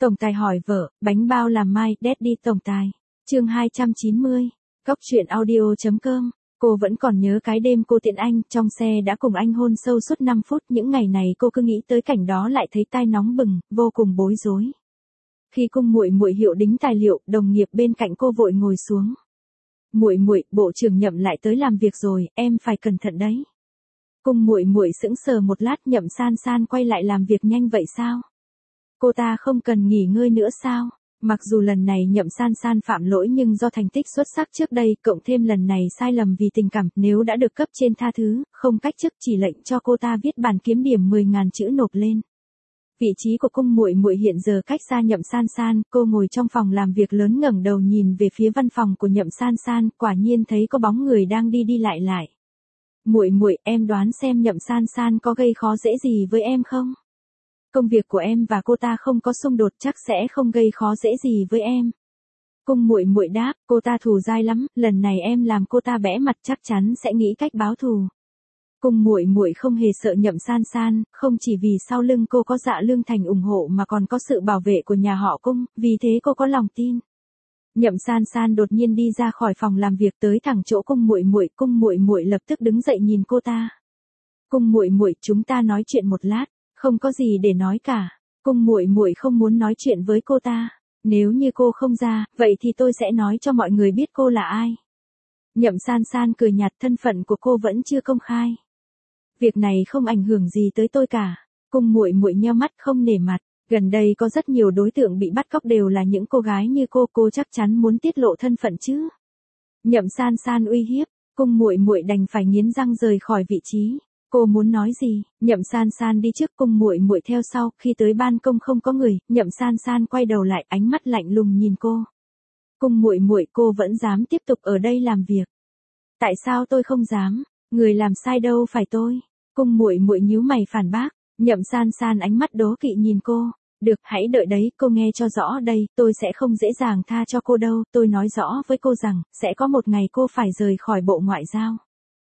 Tổng tài hỏi vợ, bánh bao làm mai, Daddy tổng tài. Chương 290. Góc truyện audio.com. Cô vẫn còn nhớ cái đêm cô tiện anh, trong xe đã cùng anh hôn sâu suốt 5 phút, những ngày này cô cứ nghĩ tới cảnh đó lại thấy tai nóng bừng, vô cùng bối rối. Khi cung muội muội hiệu đính tài liệu, đồng nghiệp bên cạnh cô vội ngồi xuống. Muội muội, bộ trưởng Nhậm lại tới làm việc rồi, em phải cẩn thận đấy. Cung muội muội sững sờ một lát, Nhậm San San quay lại làm việc nhanh vậy sao? Cô ta không cần nghỉ ngơi nữa sao? Mặc dù lần này Nhậm San San phạm lỗi nhưng do thành tích xuất sắc trước đây, cộng thêm lần này sai lầm vì tình cảm, nếu đã được cấp trên tha thứ, không cách chức chỉ lệnh cho cô ta viết bản kiếm điểm 10.000 chữ nộp lên. Vị trí của cung muội muội hiện giờ cách xa Nhậm San San, cô ngồi trong phòng làm việc lớn ngẩng đầu nhìn về phía văn phòng của Nhậm San San, quả nhiên thấy có bóng người đang đi đi lại lại. Muội muội, em đoán xem Nhậm San San có gây khó dễ gì với em không? Công việc của em và cô ta không có xung đột, chắc sẽ không gây khó dễ gì với em. Cung muội muội đáp, cô ta thù dai lắm, lần này em làm cô ta bẽ mặt chắc chắn sẽ nghĩ cách báo thù. Cung muội muội không hề sợ Nhậm San San, không chỉ vì sau lưng cô có Dạ Lương Thành ủng hộ mà còn có sự bảo vệ của nhà họ Cung, vì thế cô có lòng tin. Nhậm San San đột nhiên đi ra khỏi phòng làm việc tới thẳng chỗ cung muội muội lập tức đứng dậy nhìn cô ta. Cung muội muội, chúng ta nói chuyện một lát. Không có gì để nói cả. Cung muội muội không muốn nói chuyện với cô ta. Nếu như cô không ra, vậy thì tôi sẽ nói cho mọi người biết cô là ai. Nhậm San San cười nhạt, thân phận của cô vẫn chưa công khai. Việc này không ảnh hưởng gì tới tôi cả. Cung muội muội nheo mắt không nể mặt. Gần đây có rất nhiều đối tượng bị bắt cóc đều là những cô gái như cô chắc chắn muốn tiết lộ thân phận chứ. Nhậm San San uy hiếp, cung muội muội đành phải nghiến răng rời khỏi vị trí. Cô muốn nói gì? Nhậm San San đi trước, cung muội muội theo sau, khi tới ban công không có người, Nhậm San San quay đầu lại, ánh mắt lạnh lùng nhìn cô. Cung muội muội, cô vẫn dám tiếp tục ở đây làm việc? Tại sao tôi không dám? Người làm sai đâu phải tôi. Cung muội muội nhíu mày phản bác. Nhậm San San ánh mắt đố kỵ nhìn cô. Được, hãy đợi đấy, cô nghe cho rõ đây, tôi sẽ không dễ dàng tha cho cô đâu, tôi nói rõ với cô rằng, sẽ có một ngày cô phải rời khỏi Bộ Ngoại giao.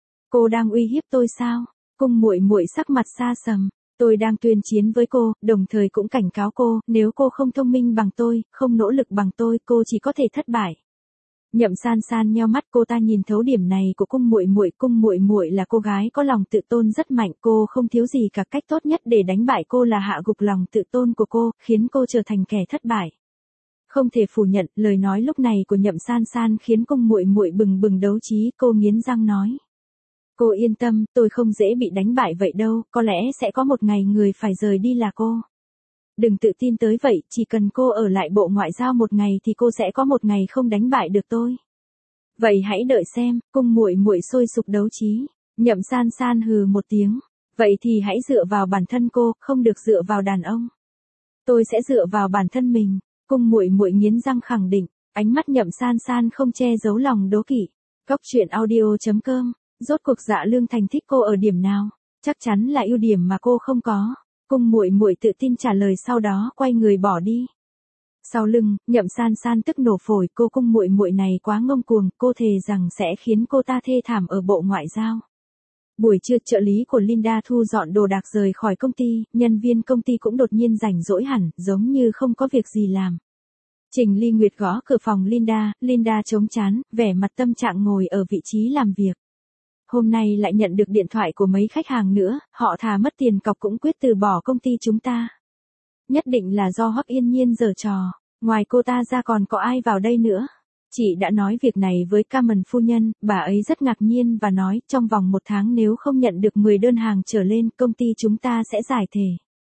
Cô đang uy hiếp tôi sao? Cung muội muội sắc mặt xa sầm, tôi đang tuyên chiến với cô, đồng thời cũng cảnh cáo cô, nếu cô không thông minh bằng tôi, không nỗ lực bằng tôi, cô chỉ có thể thất bại. Nhậm San San nheo mắt, cô ta nhìn thấu điểm này của cung muội muội là cô gái có lòng tự tôn rất mạnh, cô không thiếu gì cả, cách tốt nhất để đánh bại cô là hạ gục lòng tự tôn của cô, khiến cô trở thành kẻ thất bại. Không thể phủ nhận, lời nói lúc này của Nhậm San San khiến cung muội muội bừng bừng đấu trí, cô nghiến răng nói. Cô yên tâm, tôi không dễ bị đánh bại vậy đâu, có lẽ sẽ có một ngày người phải rời đi là cô. Đừng tự tin tới vậy, chỉ cần cô ở lại Bộ Ngoại giao một ngày thì cô sẽ có một ngày không đánh bại được tôi. Vậy hãy đợi xem, cung muội muội sôi sục đấu trí. Nhậm San San hừ một tiếng. Vậy thì hãy dựa vào bản thân cô, không được dựa vào đàn ông. Tôi sẽ dựa vào bản thân mình. Cung muội muội nghiến răng khẳng định, ánh mắt Nhậm San San không che giấu lòng đố kỵ. Góc truyện audio.com. Rốt cuộc Dạ Lương Thành thích cô ở điểm nào? Chắc chắn là ưu điểm mà cô không có. Cung muội muội tự tin trả lời, sau đó quay người bỏ đi. Sau lưng, Nhậm San San tức nổ phổi, cô cung muội muội này quá ngông cuồng, cô thề rằng sẽ khiến cô ta thê thảm ở Bộ Ngoại giao. Buổi trưa, trợ lý của Linda thu dọn đồ đạc rời khỏi công ty, nhân viên công ty cũng đột nhiên rảnh rỗi hẳn, giống như không có việc gì làm. Trình Ly Nguyệt gõ cửa phòng Linda chống chán, vẻ mặt tâm trạng ngồi ở vị trí làm việc. Hôm nay lại nhận được điện thoại của mấy khách hàng nữa, họ thà mất tiền cọc cũng quyết từ bỏ công ty chúng ta. Nhất định là do Hoắc Yên Nhiên giở trò, ngoài cô ta ra còn có ai vào đây nữa. Chị đã nói việc này với Carmen phu nhân, bà ấy rất ngạc nhiên và nói, trong vòng 1 tháng nếu không nhận được 10 đơn hàng trở lên, công ty chúng ta sẽ giải thể.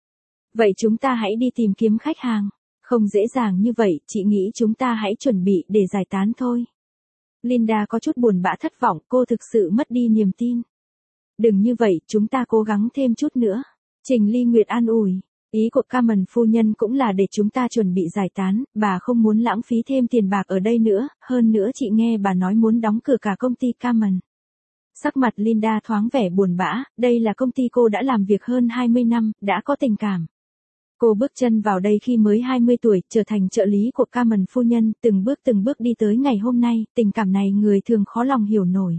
Vậy chúng ta hãy đi tìm kiếm khách hàng. Không dễ dàng như vậy, chị nghĩ chúng ta hãy chuẩn bị để giải tán thôi. Linda có chút buồn bã thất vọng, cô thực sự mất đi niềm tin. Đừng như vậy, chúng ta cố gắng thêm chút nữa. Trình Ly Nguyệt an ủi, ý của Carmen phu nhân cũng là để chúng ta chuẩn bị giải tán, bà không muốn lãng phí thêm tiền bạc ở đây nữa, hơn nữa chị nghe bà nói muốn đóng cửa cả công ty Carmen. Sắc mặt Linda thoáng vẻ buồn bã, đây là công ty cô đã làm việc hơn 20 năm, đã có tình cảm. Cô bước chân vào đây khi mới 20 tuổi, trở thành trợ lý của Carmen phu nhân, từng bước đi tới ngày hôm nay, tình cảm này người thường khó lòng hiểu nổi.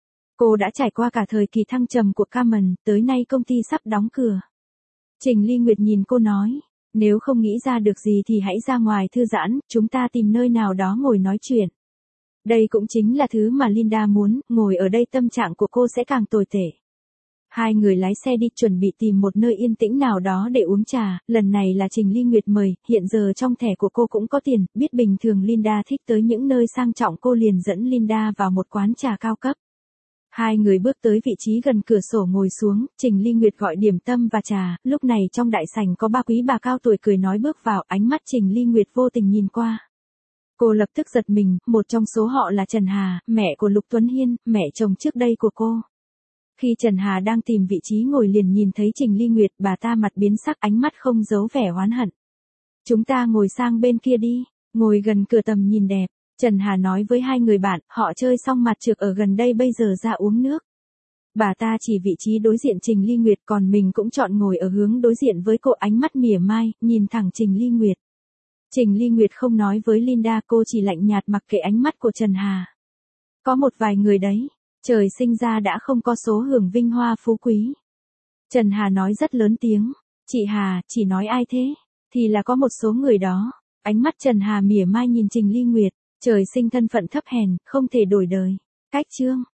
Cô đã trải qua cả thời kỳ thăng trầm của Carmen, tới nay công ty sắp đóng cửa. Trình Ly Nguyệt nhìn cô nói, Nếu không nghĩ ra được gì thì hãy ra ngoài thư giãn, chúng ta tìm nơi nào đó ngồi nói chuyện. Đây cũng chính là thứ mà Linda muốn, ngồi ở đây tâm trạng của cô sẽ càng tồi tệ. Hai người lái xe đi chuẩn bị tìm một nơi yên tĩnh nào đó để uống trà, lần này là Trình Ly Nguyệt mời, hiện giờ trong thẻ của cô cũng có tiền, biết bình thường Linda thích tới những nơi sang trọng cô liền dẫn Linda vào một quán trà cao cấp. Hai người bước tới vị trí gần cửa sổ ngồi xuống, Trình Ly Nguyệt gọi điểm tâm và trà, lúc này trong đại sảnh có ba quý bà cao tuổi cười nói bước vào, ánh mắt Trình Ly Nguyệt vô tình nhìn qua. Cô lập tức giật mình, một trong số họ là Trần Hà, mẹ của Lục Tuấn Hiên, mẹ chồng trước đây của cô. Khi Trần Hà đang tìm vị trí ngồi liền nhìn thấy Trình Ly Nguyệt, bà ta mặt biến sắc, ánh mắt không giấu vẻ oán hận. Chúng ta ngồi sang bên kia đi, ngồi gần cửa tầm nhìn đẹp. Trần Hà nói với hai người bạn, họ chơi xong mặt trược ở gần đây bây giờ ra uống nước. Bà ta chỉ vị trí đối diện Trình Ly Nguyệt, còn mình cũng chọn ngồi ở hướng đối diện với cô, ánh mắt mỉa mai, nhìn thẳng Trình Ly Nguyệt. Trình Ly Nguyệt không nói với Linda, cô chỉ lạnh nhạt mặc kệ ánh mắt của Trần Hà. Có một vài người đấy, trời sinh ra đã không có số hưởng vinh hoa phú quý. Trần Hà nói rất lớn tiếng, chị Hà, chỉ nói ai thế? Thì là có một số người đó. Ánh mắt Trần Hà mỉa mai nhìn Trình Ly Nguyệt, trời sinh thân phận thấp hèn, không thể đổi đời. Cách chương